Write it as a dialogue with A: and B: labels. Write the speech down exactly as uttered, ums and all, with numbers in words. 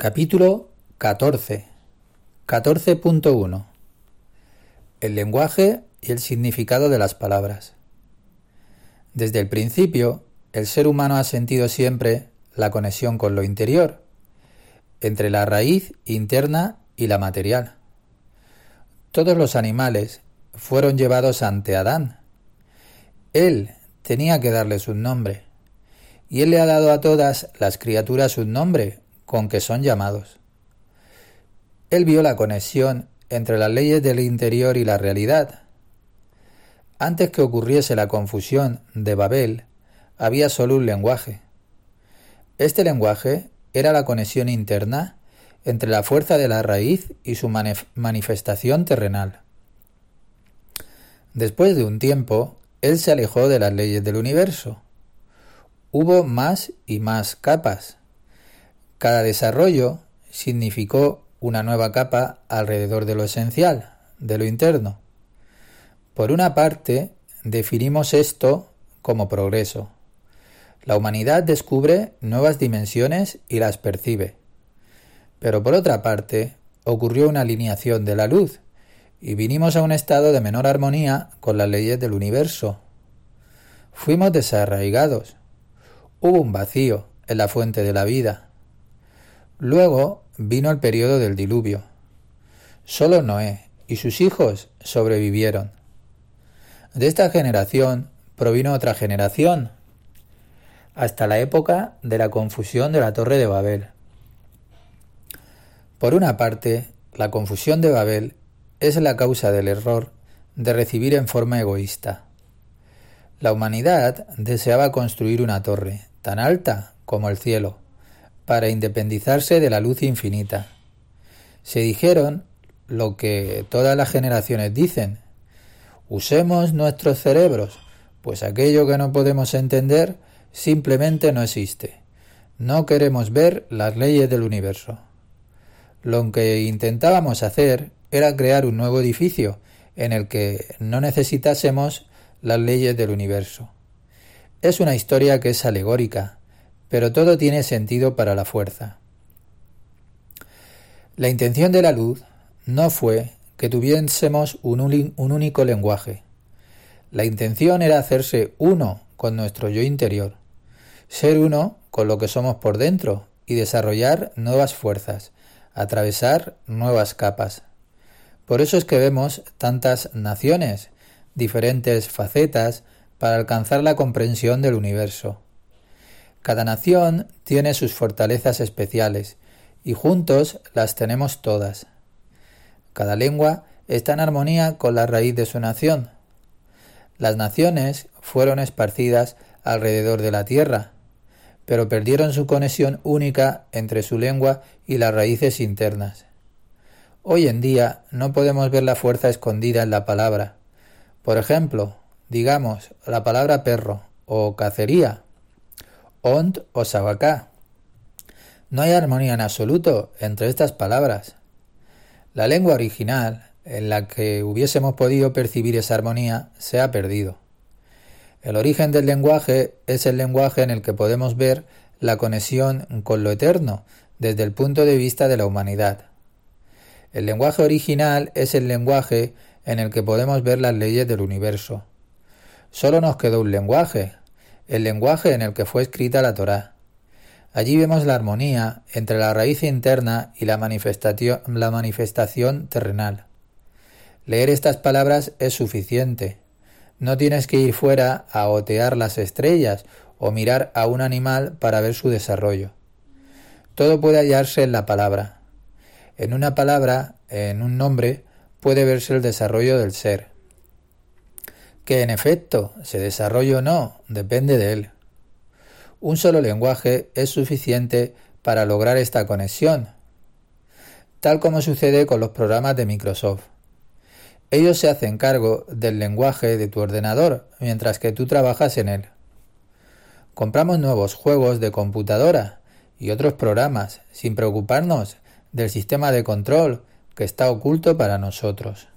A: Capítulo catorce. catorce punto uno. El lenguaje y el significado de las palabras. Desde el principio, el ser humano ha sentido siempre la conexión con lo interior, entre la raíz interna y la material. Todos los animales fueron llevados ante Adán. Él tenía que darles un nombre, y él le ha dado a todas las criaturas un nombre con que son llamados. Él vio la conexión entre las leyes del interior y la realidad. Antes que ocurriese la confusión de Babel, había solo un lenguaje. Este lenguaje era la conexión interna entre la fuerza de la raíz y su manif- manifestación terrenal. Después de un tiempo, él se alejó de las leyes del universo. Hubo más y más capas. Cada desarrollo significó una nueva capa alrededor de lo esencial, de lo interno. Por una parte, definimos esto como progreso. La humanidad descubre nuevas dimensiones y las percibe. Pero por otra parte, ocurrió una alineación de la luz y vinimos a un estado de menor armonía con las leyes del universo. Fuimos desarraigados. Hubo un vacío en la fuente de la vida. Luego vino el periodo del diluvio. Solo Noé y sus hijos sobrevivieron. De esta generación provino otra generación, hasta la época de la confusión de la Torre de Babel. Por una parte, la confusión de Babel es la causa del error de recibir en forma egoísta. La humanidad deseaba construir una torre tan alta como el cielo, para independizarse de la luz infinita. Se dijeron lo que todas las generaciones dicen: usemos nuestros cerebros, pues aquello que no podemos entender simplemente no existe. No queremos ver las leyes del universo. Lo que intentábamos hacer era crear un nuevo edificio en el que no necesitásemos las leyes del universo. Es una historia que es alegórica, pero todo tiene sentido para la fuerza. La intención de la luz no fue que tuviésemos un, uni- un único lenguaje. La intención era hacerse uno con nuestro yo interior, ser uno con lo que somos por dentro y desarrollar nuevas fuerzas, atravesar nuevas capas. Por eso es que vemos tantas naciones, diferentes facetas para alcanzar la comprensión del universo. Cada nación tiene sus fortalezas especiales y juntos las tenemos todas. Cada lengua está en armonía con la raíz de su nación. Las naciones fueron esparcidas alrededor de la tierra, pero perdieron su conexión única entre su lengua y las raíces internas. Hoy en día no podemos ver la fuerza escondida en la palabra. Por ejemplo, digamos la palabra perro o cacería, ont o sabacá. No hay armonía en absoluto entre estas palabras. La lengua original, en la que hubiésemos podido percibir esa armonía, se ha perdido. El origen del lenguaje es el lenguaje en el que podemos ver la conexión con lo eterno desde el punto de vista de la humanidad. El lenguaje original es el lenguaje en el que podemos ver las leyes del universo. Solo nos quedó un lenguaje, el lenguaje en el que fue escrita la Torá. Allí vemos la armonía entre la raíz interna y la manifestación, la manifestación terrenal. Leer estas palabras es suficiente. No tienes que ir fuera a otear las estrellas o mirar a un animal para ver su desarrollo. Todo puede hallarse en la palabra. En una palabra, en un nombre, puede verse el desarrollo del ser. Que en efecto se desarrolle o no, depende de él. Un solo lenguaje es suficiente para lograr esta conexión, tal como sucede con los programas de Microsoft. Ellos se hacen cargo del lenguaje de tu ordenador mientras que tú trabajas en él. Compramos nuevos juegos de computadora y otros programas sin preocuparnos del sistema de control que está oculto para nosotros.